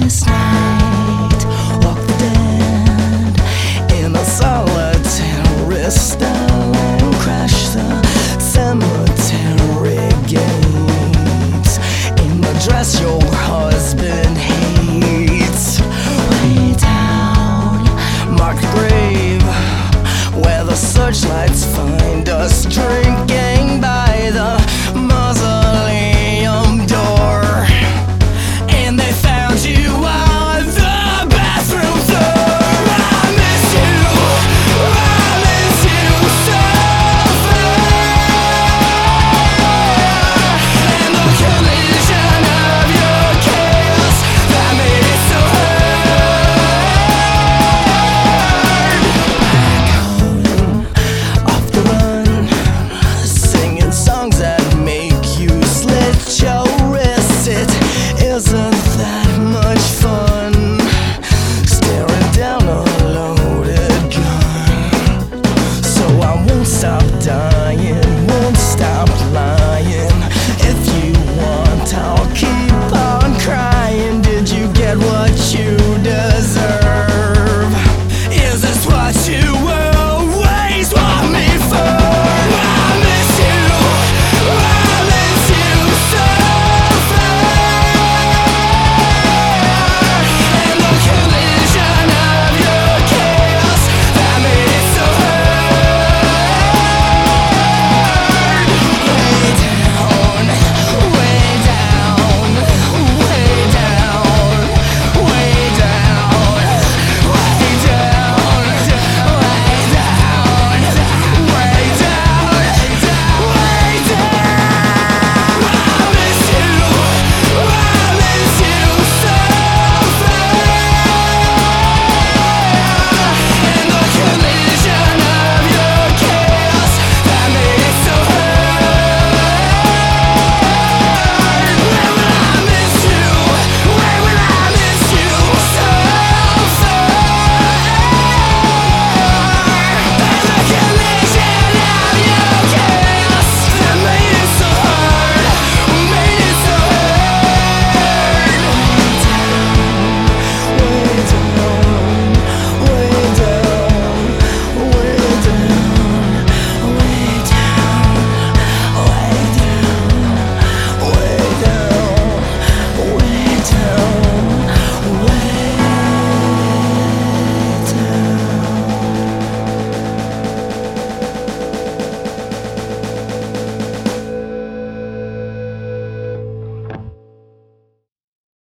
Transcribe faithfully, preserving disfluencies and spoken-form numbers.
last night. Walk the dead in a solitary style and crash the cemetery gates in the dress your husband hates. Way down, mark the grave where the searchlights find us drinking by the mausoleum door, and they found you on the bathroom floor. I miss you, I miss you so bad, and the collision of your chaos that made it so hard. Back home, off the run, singing songs that make you slit your wrists. It isn't that much fun staring down a loaded gun, so I won't stop dying.